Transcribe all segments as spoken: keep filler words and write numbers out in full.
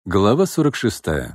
Глава сорок шестая.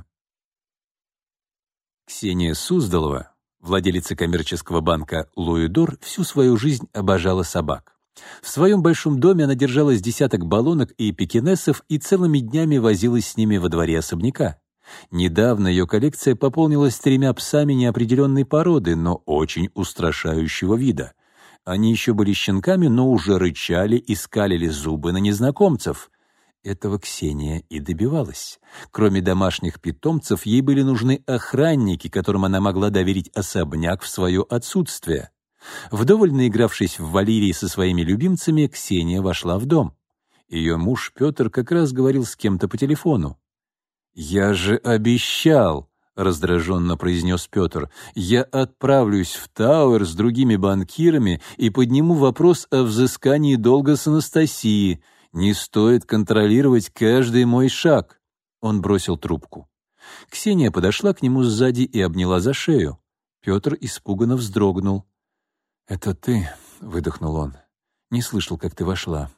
Ксения Суздалова, владелица коммерческого банка «Луидор», всю свою жизнь обожала собак. В своем большом доме она держала с десяток баллонок и пекинесов и целыми днями возилась с ними во дворе особняка. Недавно ее коллекция пополнилась тремя псами неопределенной породы, но очень устрашающего вида. Они еще были щенками, но уже рычали и скалили зубы на незнакомцев. Этого Ксения и добивалась. Кроме домашних питомцев, ей были нужны охранники, которым она могла доверить особняк в свое отсутствие. Вдоволь наигравшись в Валерии со своими любимцами, Ксения вошла в дом. Ее муж Петр как раз говорил с кем-то по телефону. «Я же обещал», — раздраженно произнес Петр, «я отправлюсь в Тауэр с другими банкирами и подниму вопрос о взыскании долга с Анастасии. Не стоит контролировать каждый мой шаг». Он бросил трубку. Ксения подошла к нему сзади и обняла за шею. Петр испуганно вздрогнул. «Это ты?» — выдохнул он. «Не слышал, как ты вошла».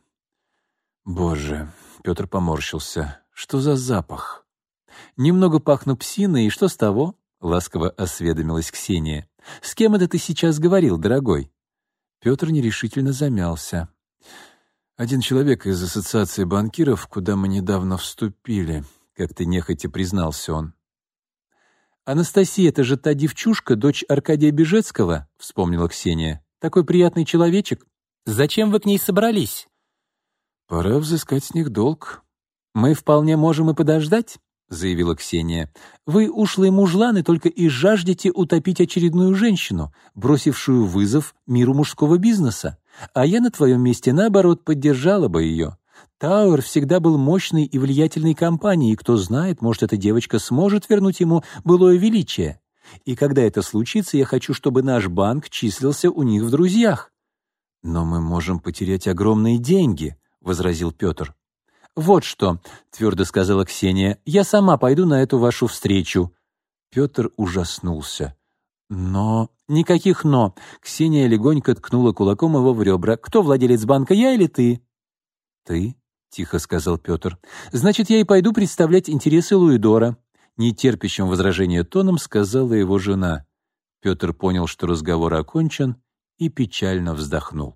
«Боже!» — Петр поморщился. «Что за запах?» «Немного пахну псиной, и что с того?» — ласково осведомилась Ксения. «С кем это ты сейчас говорил, дорогой?» Петр нерешительно замялся. «Один человек из ассоциации банкиров, куда мы недавно вступили», — как-то нехотя признался он. «Анастасия, это же та девчушка, дочь Аркадия Бежецкого», — вспомнила Ксения. «Такой приятный человечек. Зачем вы к ней собрались?» «Пора взыскать с них долг». «Мы вполне можем и подождать», — заявила Ксения. «Вы, ушлые мужланы, только и жаждете утопить очередную женщину, бросившую вызов миру мужского бизнеса. А я на твоем месте, наоборот, поддержала бы ее. Тауэр всегда был мощной и влиятельной компанией, и кто знает, может, эта девочка сможет вернуть ему былое величие. И когда это случится, я хочу, чтобы наш банк числился у них в друзьях». «Но мы можем потерять огромные деньги», — возразил Петр. «Вот что», — твердо сказала Ксения, — «я сама пойду на эту вашу встречу». Петр ужаснулся. «Но...» «Никаких «но». Ксения легонько ткнула кулаком его в ребра. «Кто владелец банка, я или ты?» «Ты», — тихо сказал Петр. «Значит, я и пойду представлять интересы Луидора», — нетерпящим возражения тоном сказала его жена. Петр понял, что разговор окончен, и печально вздохнул.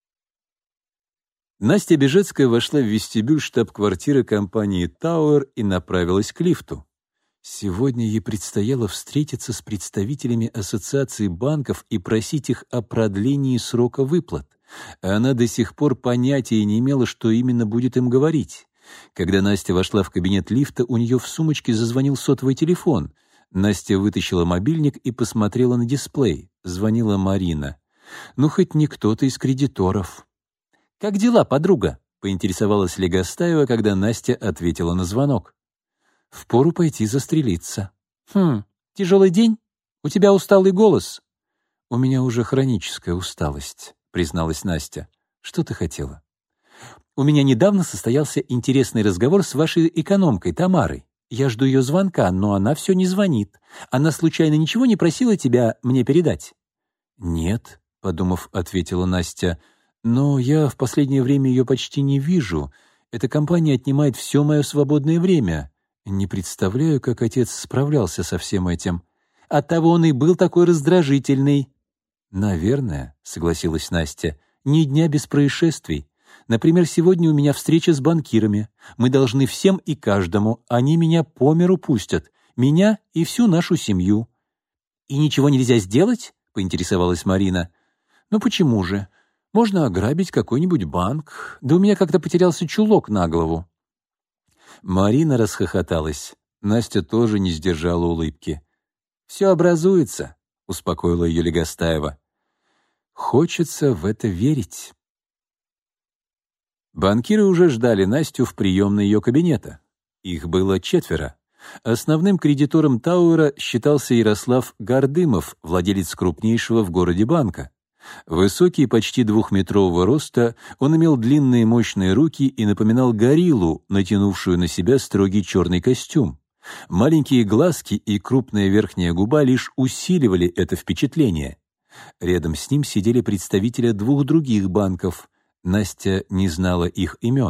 Настя Бежецкая вошла в вестибюль штаб-квартиры компании «Тауэр» и направилась к лифту. Сегодня ей предстояло встретиться с представителями ассоциации банков и просить их о продлении срока выплат. А она до сих пор понятия не имела, что именно будет им говорить. Когда Настя вошла в кабинет лифта, у нее в сумочке зазвонил сотовый телефон. Настя вытащила мобильник и посмотрела на дисплей. Звонила Марина. Ну, хоть не кто-то из кредиторов. «Как дела, подруга?» — поинтересовалась Легостаева, когда Настя ответила на звонок. «Впору пойти застрелиться». «Хм, тяжелый день? У тебя усталый голос». «У меня уже хроническая усталость», — призналась Настя. «Что ты хотела?» «У меня недавно состоялся интересный разговор с вашей экономкой Тамарой. Я жду ее звонка, но она все не звонит. Она случайно ничего не просила тебя мне передать?» «Нет», — подумав, ответила Настя. «Но я в последнее время ее почти не вижу. Эта компания отнимает все мое свободное время. Не представляю, как отец справлялся со всем этим. Оттого он и был такой раздражительный». «Наверное», — согласилась Настя, — «ни дня без происшествий. Например, сегодня у меня встреча с банкирами. Мы должны всем и каждому, они меня по миру пустят, меня и всю нашу семью». «И ничего нельзя сделать?» — поинтересовалась Марина. «Ну почему же? Можно ограбить какой-нибудь банк. Да у меня как-то потерялся чулок на голову». Марина расхохоталась. Настя тоже не сдержала улыбки. «Все образуется», — успокоила ее Легостаева. «Хочется в это верить». Банкиры уже ждали Настю в приемной ее кабинета. Их было четверо. Основным кредитором Тауэра считался Ярослав Гордымов, владелец крупнейшего в городе банка. Высокий, почти двухметрового роста, он имел длинные мощные руки и напоминал гориллу, натянувшую на себя строгий черный костюм. Маленькие глазки и крупная верхняя губа лишь усиливали это впечатление. Рядом с ним сидели представители двух других банков. Настя не знала их имен.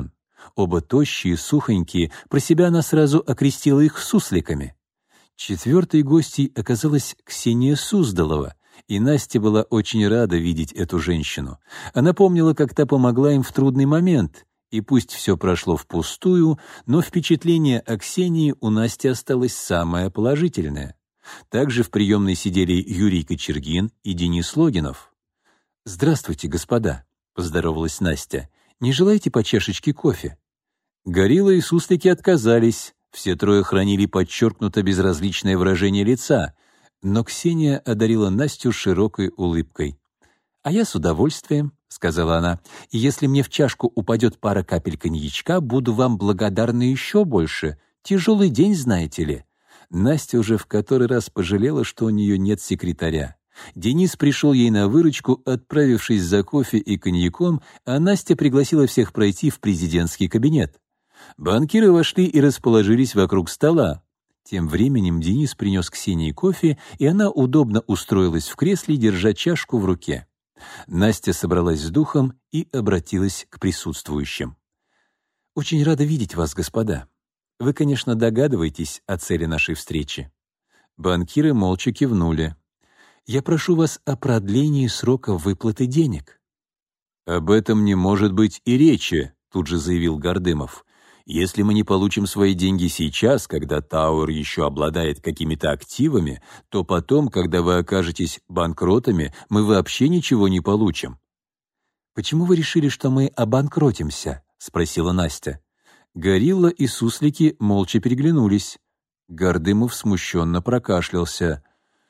Оба тощие, сухонькие, про себя она сразу окрестила их сусликами. Четвертой гостьей оказалась Ксения Суздалова, и Настя была очень рада видеть эту женщину. Она помнила, как та помогла им в трудный момент, и пусть все прошло впустую, но впечатление о Ксении у Насти осталось самое положительное. Также в приемной сидели Юрий Кочергин и Денис Логинов. «Здравствуйте, господа», — поздоровалась Настя. «Не желаете по чашечке кофе?» Горилла и суслики отказались. Все трое хранили подчеркнуто безразличное выражение лица, но Ксения одарила Настю широкой улыбкой. «А я с удовольствием», — сказала она, — «и если мне в чашку упадет пара капель коньячка, буду вам благодарна еще больше. Тяжелый день, знаете ли». Настя уже в который раз пожалела, что у нее нет секретаря. Денис пришел ей на выручку, отправившись за кофе и коньяком, а Настя пригласила всех пройти в президентский кабинет. Банкиры вошли и расположились вокруг стола. Тем временем Денис принес Ксении кофе, и она удобно устроилась в кресле, держа чашку в руке. Настя собралась с духом и обратилась к присутствующим. «Очень рада видеть вас, господа. Вы, конечно, догадываетесь о цели нашей встречи». Банкиры молча кивнули. «Я прошу вас о продлении срока выплаты денег». «Об этом не может быть и речи», — тут же заявил Гордымов. «Если мы не получим свои деньги сейчас, когда Тауэр еще обладает какими-то активами, то потом, когда вы окажетесь банкротами, мы вообще ничего не получим». «Почему вы решили, что мы обанкротимся?» — спросила Настя. Горилла и суслики молча переглянулись. Гордымов смущенно прокашлялся.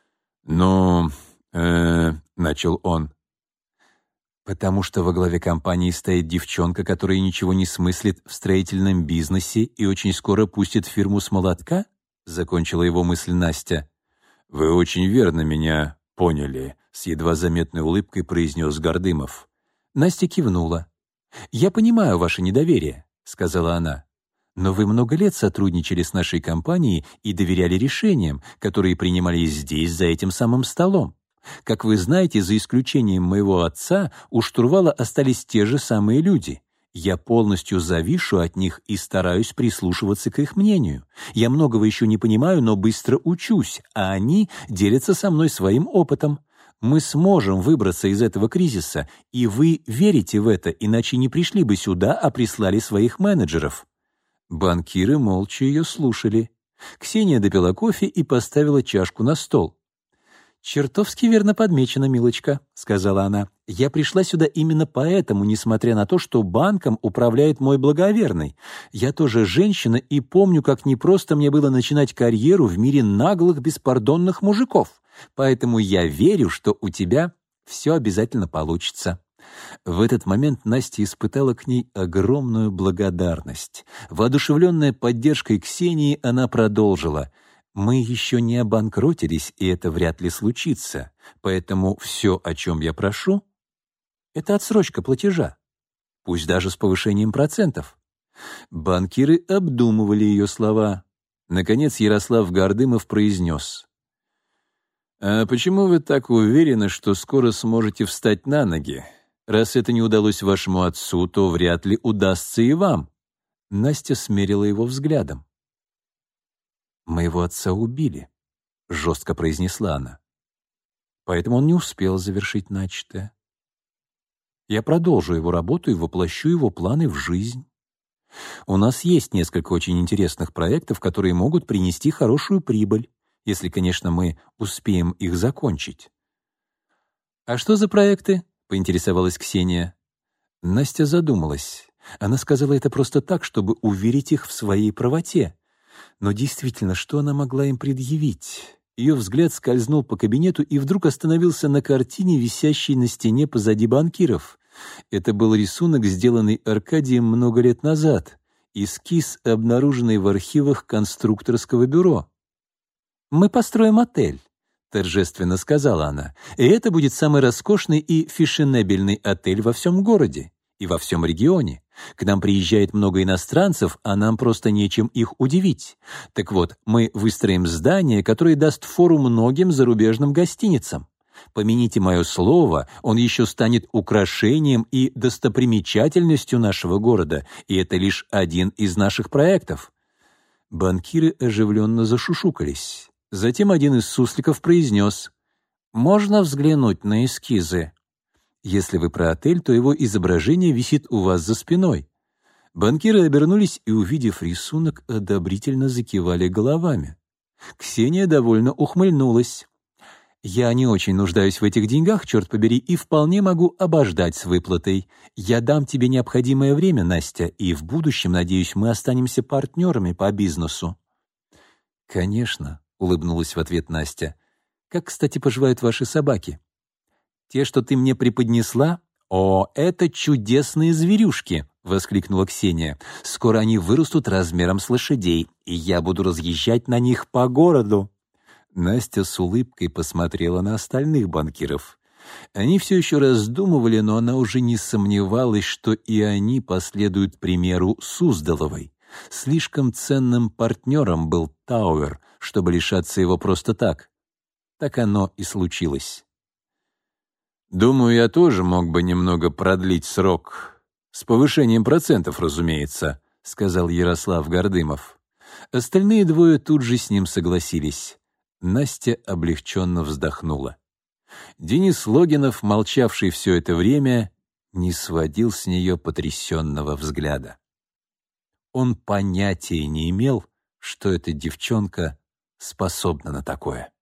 «Ну, э, — начал он. «Потому что во главе компании стоит девчонка, которая ничего не смыслит в строительном бизнесе и очень скоро пустит фирму с молотка?» — закончила его мысль Настя. «Вы очень верно меня поняли», — с едва заметной улыбкой произнес Гордымов. Настя кивнула. «Я понимаю ваше недоверие», — сказала она. «Но вы много лет сотрудничали с нашей компанией и доверяли решениям, которые принимались здесь, за этим самым столом. Как вы знаете, за исключением моего отца, у штурвала остались те же самые люди. Я полностью завишу от них и стараюсь прислушиваться к их мнению. Я многого еще не понимаю, но быстро учусь, а они делятся со мной своим опытом. Мы сможем выбраться из этого кризиса, и вы верите в это, иначе не пришли бы сюда, а прислали своих менеджеров». Банкиры молча ее слушали. Ксения допила кофе и поставила чашку на стол. «Чертовски верно подмечено, милочка», — сказала она. «Я пришла сюда именно поэтому, несмотря на то, что банком управляет мой благоверный. Я тоже женщина и помню, как непросто мне было начинать карьеру в мире наглых, беспардонных мужиков. Поэтому я верю, что у тебя все обязательно получится». В этот момент Настя испытала к ней огромную благодарность. Воодушевленная поддержкой Ксении, она продолжила. «Мы еще не обанкротились, и это вряд ли случится. Поэтому все, о чем я прошу, — это отсрочка платежа, пусть даже с повышением процентов». Банкиры обдумывали ее слова. Наконец Ярослав Гордымов произнес. «А почему вы так уверены, что скоро сможете встать на ноги? Раз это не удалось вашему отцу, то вряд ли удастся и вам». Настя смерила его взглядом. «Моего отца убили», — жестко произнесла она. «Поэтому он не успел завершить начатое. Я продолжу его работу и воплощу его планы в жизнь. У нас есть несколько очень интересных проектов, которые могут принести хорошую прибыль, если, конечно, мы успеем их закончить». «А что за проекты?» — поинтересовалась Ксения. Настя задумалась. Она сказала это просто так, чтобы уверить их в своей правоте. Но действительно, что она могла им предъявить? Ее взгляд скользнул по кабинету и вдруг остановился на картине, висящей на стене позади банкиров. Это был рисунок, сделанный Аркадием много лет назад, эскиз, обнаруженный в архивах конструкторского бюро. «Мы построим отель», — торжественно сказала она, «и это будет самый роскошный и фешенебельный отель во всем городе и во всем регионе. К нам приезжает много иностранцев, а нам просто нечем их удивить. Так вот, мы выстроим здание, которое даст фору многим зарубежным гостиницам. Помяните мое слово, он еще станет украшением и достопримечательностью нашего города, и это лишь один из наших проектов». Банкиры оживленно зашушукались. Затем один из сусликов произнес: «Можно взглянуть на эскизы?» Если вы про отель, то его изображение висит у вас за спиной. Банкиры обернулись и, увидев рисунок, одобрительно закивали головами. Ксения довольно ухмыльнулась. «Я не очень нуждаюсь в этих деньгах, черт побери, и вполне могу обождать с выплатой. Я дам тебе необходимое время, Настя, и в будущем, надеюсь, мы останемся партнерами по бизнесу». «Конечно», — улыбнулась в ответ Настя. «Как, кстати, поживают ваши собаки?» «Те, что ты мне преподнесла? О, это чудесные зверюшки!» — воскликнула Ксения. «Скоро они вырастут размером с лошадей, и я буду разъезжать на них по городу». Настя с улыбкой посмотрела на остальных банкиров. Они все еще раздумывали, но она уже не сомневалась, что и они последуют примеру Суздаловой. Слишком ценным партнером был Тауэр, чтобы лишаться его просто так. Так оно и случилось. «Думаю, я тоже мог бы немного продлить срок. С повышением процентов, разумеется», — сказал Ярослав Гордымов. Остальные двое тут же с ним согласились. Настя облегченно вздохнула. Денис Логинов, молчавший все это время, не сводил с нее потрясенного взгляда. Он понятия не имел, что эта девчонка способна на такое.